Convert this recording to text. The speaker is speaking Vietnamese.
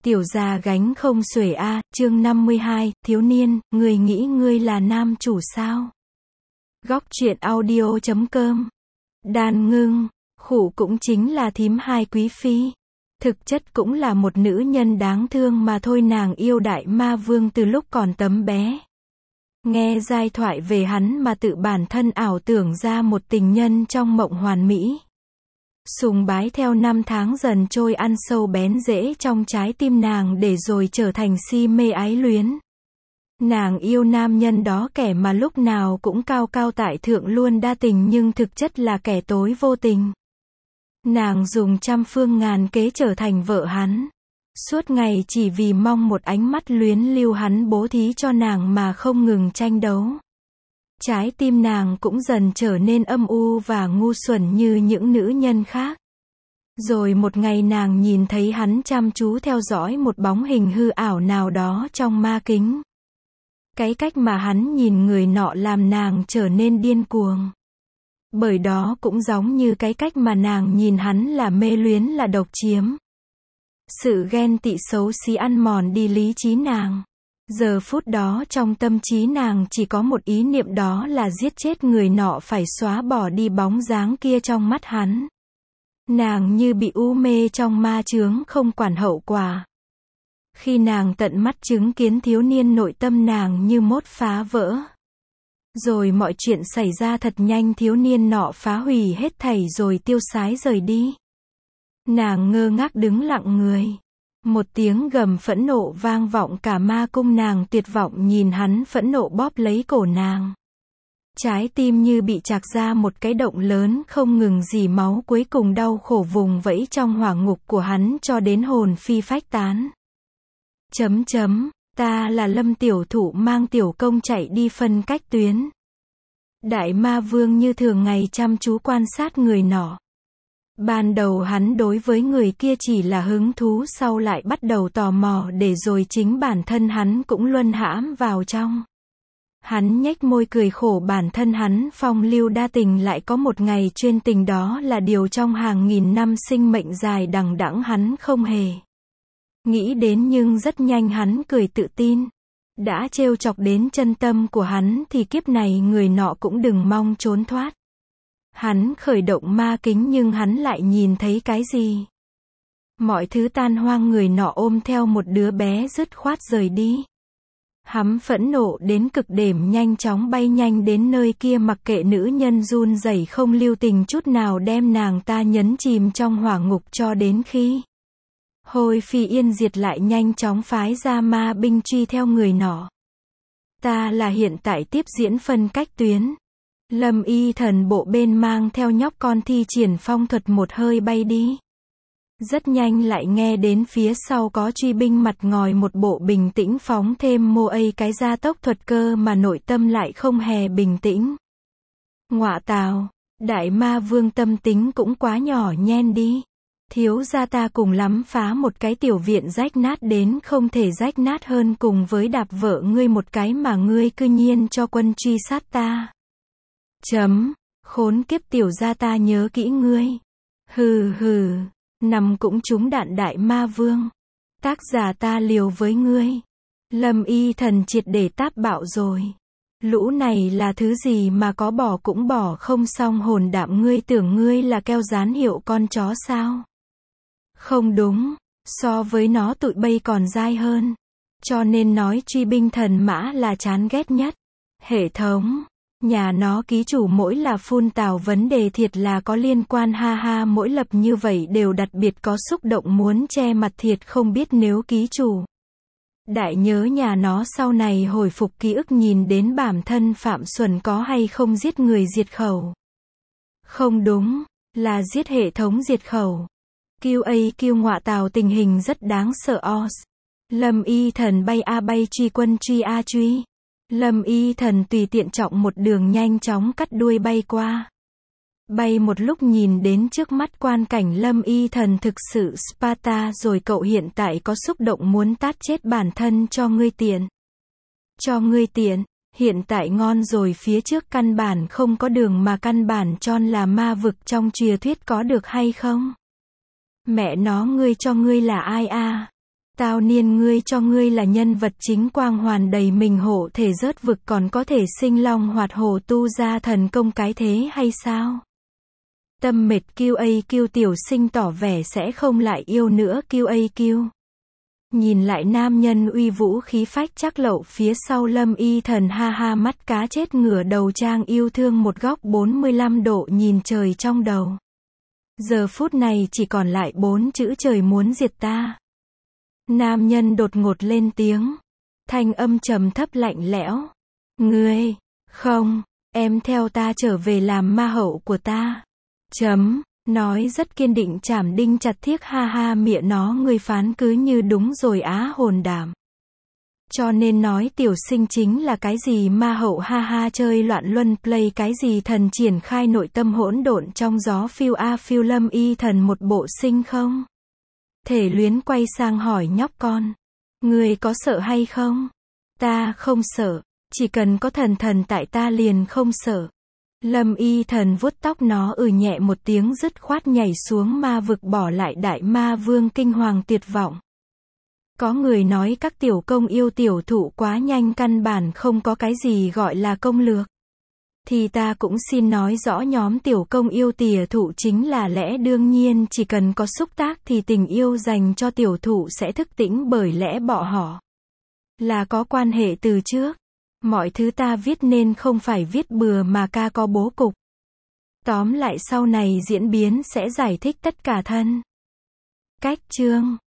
Tiểu già gánh không xuể a, chương 52, thiếu niên, người nghĩ ngươi là nam chủ sao? Góc truyện audio.com. Đàn Ngưng, khụ cũng chính là thím hai quý phi. Thực chất cũng là một nữ nhân đáng thương mà thôi, nàng yêu đại ma vương từ lúc còn tấm bé. Nghe giai thoại về hắn mà tự bản thân ảo tưởng ra một tình nhân trong mộng hoàn mỹ. Sùng bái theo năm tháng dần trôi ăn sâu bén rễ trong trái tim nàng để rồi trở thành si mê ái luyến. Nàng yêu nam nhân đó, kẻ mà lúc nào cũng cao cao tại thượng luôn đa tình nhưng thực chất là kẻ tối vô tình. Nàng dùng trăm phương ngàn kế trở thành vợ hắn. Suốt ngày chỉ vì mong một ánh mắt luyến lưu hắn bố thí cho nàng mà không ngừng tranh đấu. Trái tim nàng cũng dần trở nên âm u và ngu xuẩn như những nữ nhân khác. Rồi một ngày nàng nhìn thấy hắn chăm chú theo dõi một bóng hình hư ảo nào đó trong ma kính. Cái cách mà hắn nhìn người nọ làm nàng trở nên điên cuồng. Bởi đó cũng giống như cái cách mà nàng nhìn hắn là mê luyến, là độc chiếm. Sự ghen tị xấu xí ăn mòn đi lý trí nàng. Giờ phút đó trong tâm trí nàng chỉ có một ý niệm, đó là giết chết người nọ, phải xóa bỏ đi bóng dáng kia trong mắt hắn. Nàng như bị u mê trong ma chướng không quản hậu quả. Khi nàng tận mắt chứng kiến thiếu niên, nội tâm nàng như mốt phá vỡ. Rồi mọi chuyện xảy ra thật nhanh, thiếu niên nọ phá hủy hết thảy rồi tiêu sái rời đi. Nàng ngơ ngác đứng lặng người. Một tiếng gầm phẫn nộ vang vọng cả ma cung, nàng tuyệt vọng nhìn hắn phẫn nộ bóp lấy cổ nàng. Trái tim như bị chạc ra một cái động lớn, không ngừng rỉ máu, cuối cùng đau khổ vùng vẫy trong hỏa ngục của hắn cho đến hồn phi phách tán. Ta là Lâm tiểu thụ mang tiểu công chạy đi phân cách tuyến. Đại ma vương như thường ngày chăm chú quan sát người nọ. Ban đầu hắn đối với người kia chỉ là hứng thú, sau lại bắt đầu tò mò, để rồi chính bản thân hắn cũng luân hãm vào trong. Hắn nhếch môi cười khổ, bản thân hắn phong lưu đa tình, lại có một ngày chuyên tình, đó là điều trong hàng nghìn năm sinh mệnh dài đằng đẵng hắn không hề nghĩ đến. Nhưng rất nhanh hắn cười tự tin. Đã trêu chọc đến chân tâm của hắn thì kiếp này người nọ cũng đừng mong trốn thoát. Hắn khởi động ma kính nhưng hắn lại nhìn thấy cái gì? Mọi thứ tan hoang, người nọ ôm theo một đứa bé dứt khoát rời đi. Hắn phẫn nộ đến cực điểm, nhanh chóng bay nhanh đến nơi kia, mặc kệ nữ nhân run rẩy, không lưu tình chút nào đem nàng ta nhấn chìm trong hỏa ngục cho đến khi hôi phi yên diệt, lại nhanh chóng phái ra ma binh truy theo người nọ. Ta là hiện tại tiếp diễn phân cách tuyến. Lâm Y Thần bộ bên mang theo nhóc con thi triển phong thuật một hơi bay đi. Rất nhanh lại nghe đến phía sau có truy binh mặt ngòi, một bộ bình tĩnh phóng thêm mô ây cái gia tốc thuật cơ mà nội tâm lại không hề bình tĩnh. Ngọa tào, đại ma vương tâm tính cũng quá nhỏ nhen đi. Thiếu gia ta cùng lắm phá một cái tiểu viện rách nát đến không thể rách nát hơn, cùng với đạp vợ ngươi một cái mà ngươi cư nhiên cho quân truy sát ta. Khốn kiếp, tiểu gia ta nhớ kỹ ngươi. Hừ, nằm cũng trúng đạn đại ma vương. Tác giả ta liều với ngươi. Lâm Y Thần triệt để táp bạo rồi. Lũ này là thứ gì mà có bỏ cũng bỏ không xong, hồn đạm, ngươi tưởng ngươi là keo dán hiệu con chó sao? Không đúng, so với nó tụi bay còn dai hơn. Cho nên nói truy binh thần mã là chán ghét nhất. Hệ thống nhà nó ký chủ mỗi là phun tào vấn đề thiệt là có liên quan, ha ha, mỗi lập như vậy đều đặc biệt có xúc động muốn che mặt thiệt, không biết nếu ký chủ đại nhớ nhà nó sau này hồi phục ký ức, nhìn đến bản thân phạm xuẩn có hay không giết người diệt khẩu. Không đúng, là giết hệ thống diệt khẩu. QA ngọa tào, tình hình rất đáng sợ os. Lâm Y Thần bay a bay, truy quân truy a truy. Lâm Y Thần tùy tiện chọn một đường nhanh chóng cắt đuôi bay qua. Bay một lúc nhìn đến trước mắt quan cảnh, Lâm Y Thần thực sự Sparta rồi, cậu hiện tại có xúc động muốn tát chết bản thân cho ngươi tiện. Cho ngươi tiện, hiện tại ngon rồi, phía trước căn bản không có đường mà căn bản tròn là ma vực trong truyền thuyết, có được hay không? Mẹ nó, ngươi cho ngươi là ai a? Tao niên ngươi cho ngươi là nhân vật chính quang hoàn đầy mình hộ thể rớt vực còn có thể sinh long hoạt hổ tu ra thần công cái thế hay sao? Tâm mệt QAQ tiểu sinh tỏ vẻ sẽ không lại yêu nữa QAQ. Nhìn lại nam nhân uy vũ khí phách chắc lậu phía sau Lâm Y Thần ha ha mắt cá chết ngửa đầu trang yêu thương một góc 45 độ nhìn trời trong đầu. Giờ phút này chỉ còn lại 4 chữ trời muốn diệt ta. Nam nhân đột ngột lên tiếng. Thanh âm trầm thấp lạnh lẽo. Ngươi, không, em theo ta trở về làm ma hậu của ta. Nói rất kiên định chảm đinh chặt thiếc ha ha mịa nó ngươi phán cứ như đúng rồi á hồn đảm. Cho nên nói tiểu sinh chính là cái gì ma hậu ha ha chơi loạn luân play cái gì thần triển khai nội tâm hỗn độn trong gió phiêu phiêu Lâm Y Thần một bộ sinh không? Thể luyến quay sang hỏi nhóc con. Ngươi có sợ hay không? Ta không sợ, chỉ cần có thần tại ta liền không sợ. Lâm Y Thần vuốt tóc nó nhẹ một tiếng dứt khoát nhảy xuống ma vực bỏ lại đại ma vương kinh hoàng tuyệt vọng. Có người nói các tiểu công yêu tiểu thụ quá nhanh căn bản không có cái gì gọi là công lược. Thì ta cũng xin nói rõ nhóm tiểu công yêu tỉa thụ chính là lẽ đương nhiên chỉ cần có xúc tác thì tình yêu dành cho tiểu thụ sẽ thức tỉnh bởi lẽ bọn họ là có quan hệ từ trước. Mọi thứ ta viết nên không phải viết bừa mà ca có bố cục. Tóm lại sau này diễn biến sẽ giải thích tất cả thân. Cách chương